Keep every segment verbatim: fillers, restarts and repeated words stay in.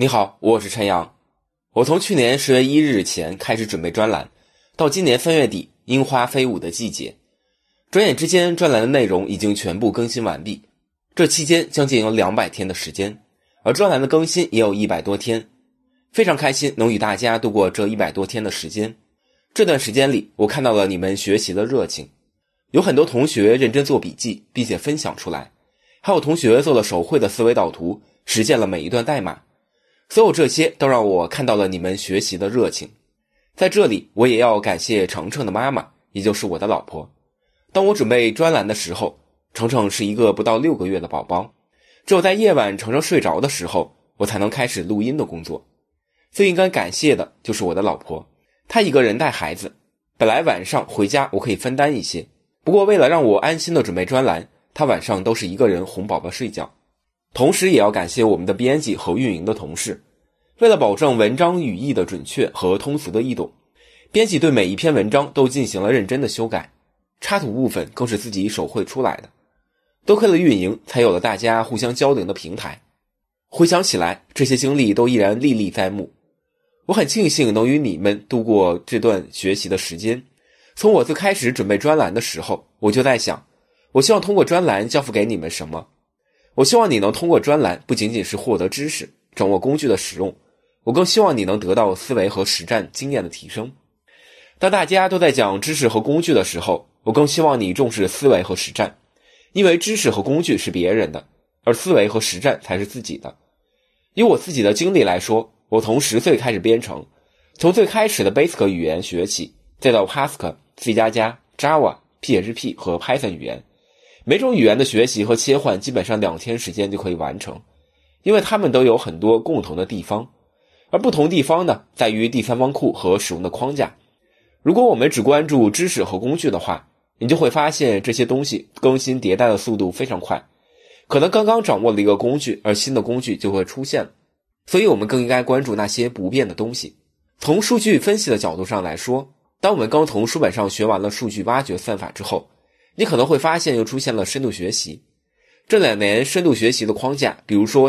你好，我是陈阳。我从去年十月一日前开始准备专栏，到今年三月底樱花飞舞的季节，转眼之间专栏的内容已经全部更新完毕。这期间将近有两百天的时间，而专栏的更新也有一百多天。非常开心能与大家度过这一百多天的时间。这段时间里，我看到了你们学习的热情，有很多同学认真做笔记并且分享出来，还有同学做了手绘的思维导图，实现了每一段代码。所有这些都让我看到了你们学习的热情。在这里我也要感谢程程的妈妈，也就是我的老婆。当我准备专栏的时候，程程是一个不到六个月的宝宝，只有在夜晚程程睡着的时候，我才能开始录音的工作。最应该感谢的就是我的老婆，她一个人带孩子，本来晚上回家我可以分担一些，不过为了让我安心的准备专栏，她晚上都是一个人哄宝宝睡觉。同时也要感谢我们的编辑和运营的同事，为了保证文章语义的准确和通俗的易懂，编辑对每一篇文章都进行了认真的修改，插图部分更是自己手绘出来的。多亏了运营，才有了大家互相交流的平台。回想起来，这些经历都依然历历在目。我很庆幸能与你们度过这段学习的时间。从我最开始准备专栏的时候，我就在想，我希望通过专栏交付给你们什么。我希望你能通过专栏不仅仅是获得知识，掌握工具的使用，我更希望你能得到思维和实战经验的提升。当大家都在讲知识和工具的时候，我更希望你重视思维和实战，因为知识和工具是别人的，而思维和实战才是自己的。以我自己的经历来说，我从十岁开始编程，从最开始的 Basic 语言学起，再到 Pascal、C 加加、Java、P H P 和 Python 语言。每种语言的学习和切换基本上两天时间就可以完成，因为它们都有很多共同的地方，而不同地方呢，在于第三方库和使用的框架。如果我们只关注知识和工具的话，你就会发现这些东西更新迭代的速度非常快，可能刚刚掌握了一个工具，而新的工具就会出现了。所以我们更应该关注那些不变的东西。从数据分析的角度上来说，当我们刚从书本上学完了数据挖掘算法之后，你可能会发现又出现了深度学习。这两年深度学习的框架，比如说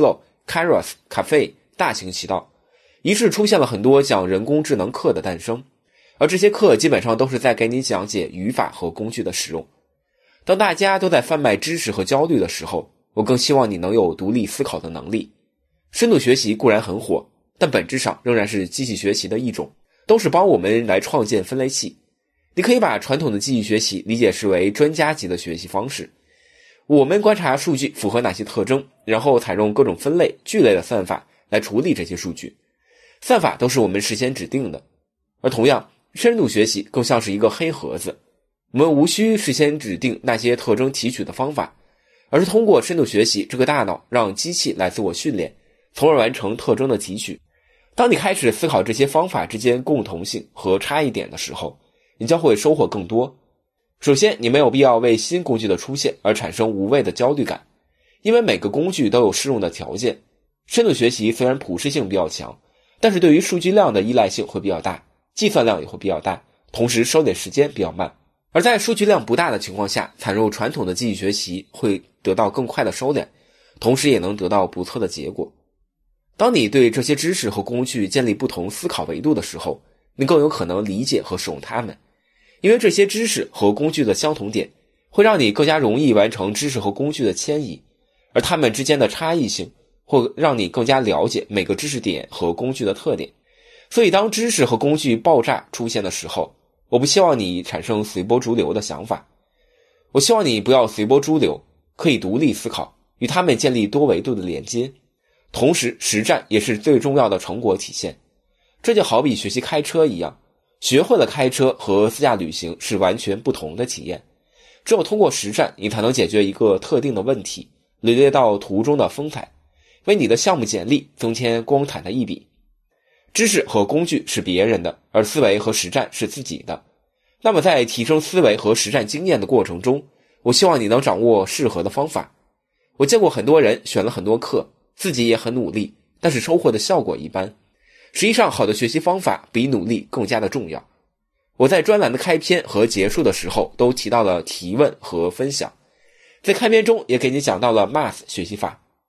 TensorFlow、Keras、Caffe 大行其道，于是出现了很多讲人工智能课的诞生，而这些课基本上都是在给你讲解语法和工具的使用。当大家都在贩卖知识和焦虑的时候，我更希望你能有独立思考的能力。深度学习固然很火，但本质上仍然是机器学习的一种，都是帮我们来创建分类器。你可以把传统的机器学习理解为专家级的学习方式。我们观察数据符合哪些特征，然后采用各种分类、聚类的算法来处理这些数据。算法都是我们事先指定的。而同样，深度学习更像是一个黑盒子，我们无需事先指定那些特征提取的方法，而是通过深度学习这个大脑让机器来自我训练，从而完成特征的提取。当你开始思考这些方法之间共同性和差异点的时候，你将会收获更多。首先，你没有必要为新工具的出现而产生无谓的焦虑感，因为每个工具都有适用的条件。深度学习虽然普适性比较强，但是对于数据量的依赖性会比较大，计算量也会比较大，同时收敛时间比较慢。而在数据量不大的情况下，采用传统的机器学习会得到更快的收敛，同时也能得到不错的结果。当你对这些知识和工具建立不同思考维度的时候，你更有可能理解和使用它们。因为这些知识和工具的相同点，会让你更加容易完成知识和工具的迁移，而它们之间的差异性会让你更加了解每个知识点和工具的特点。所以当知识和工具爆炸出现的时候，我不希望你产生随波逐流的想法，我希望你不要随波逐流，可以独立思考，与它们建立多维度的连接。同时，实战也是最重要的成果体现。这就好比学习开车一样，学会了开车和自驾旅行是完全不同的体验。只有通过实战，你才能解决一个特定的问题，领略到途中的风采，为你的项目简历增添光彩的一笔。知识和工具是别人的，而思维和实战是自己的。那么在提升思维和实战经验的过程中，我希望你能掌握适合的方法。我见过很多人选了很多课，自己也很努力，但是收获的效果一般。实际上，好的学习方法比努力更加的重要。我在专栏的开篇和结束的时候都提到了提问和分享，在开篇中也给你讲到了 M A T H 学习法。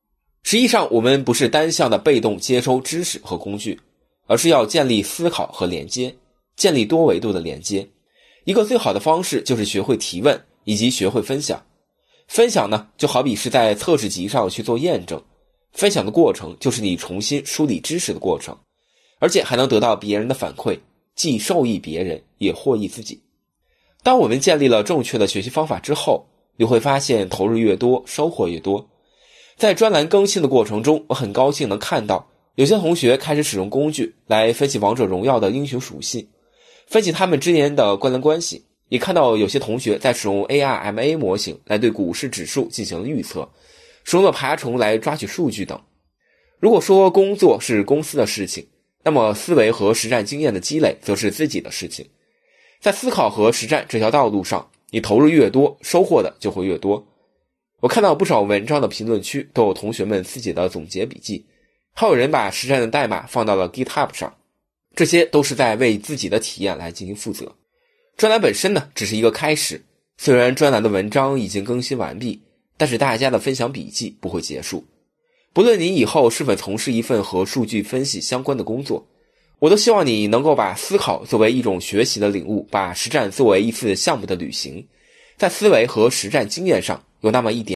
实际上，我们不是单向的被动接收知识和工具，而是要建立思考和连接，建立多维度的连接。一个最好的方式就是学会提问以及学会分享。分享呢，就好比是在测试集上去做验证，分享的过程就是你重新梳理知识的过程，而且还能得到别人的反馈，既受益别人也获益自己。当我们建立了正确的学习方法之后，你会发现投入越多，收获越多。在专栏更新的过程中，我很高兴能看到有些同学开始使用工具来分析王者荣耀的英雄属性，分析他们之间的关联关系，也看到有些同学在使用 A R M A 模型来对股市指数进行了预测，使用了爬虫来抓取数据等。如果说工作是公司的事情，那么思维和实战经验的积累则是自己的事情。在思考和实战这条道路上，你投入越多，收获的就会越多。我看到不少文章的评论区都有同学们自己的总结笔记，还有人把实战的代码放到了 GitHub 上，这些都是在为自己的体验来进行负责。专栏本身呢，只是一个开始，虽然专栏的文章已经更新完毕，但是大家的分享笔记不会结束。不论你以后是否从事一份和数据分析相关的工作，我都希望你能够把思考作为一种学习的领悟，把实战作为一次项目的旅行，在思维和实战经验上有那么一点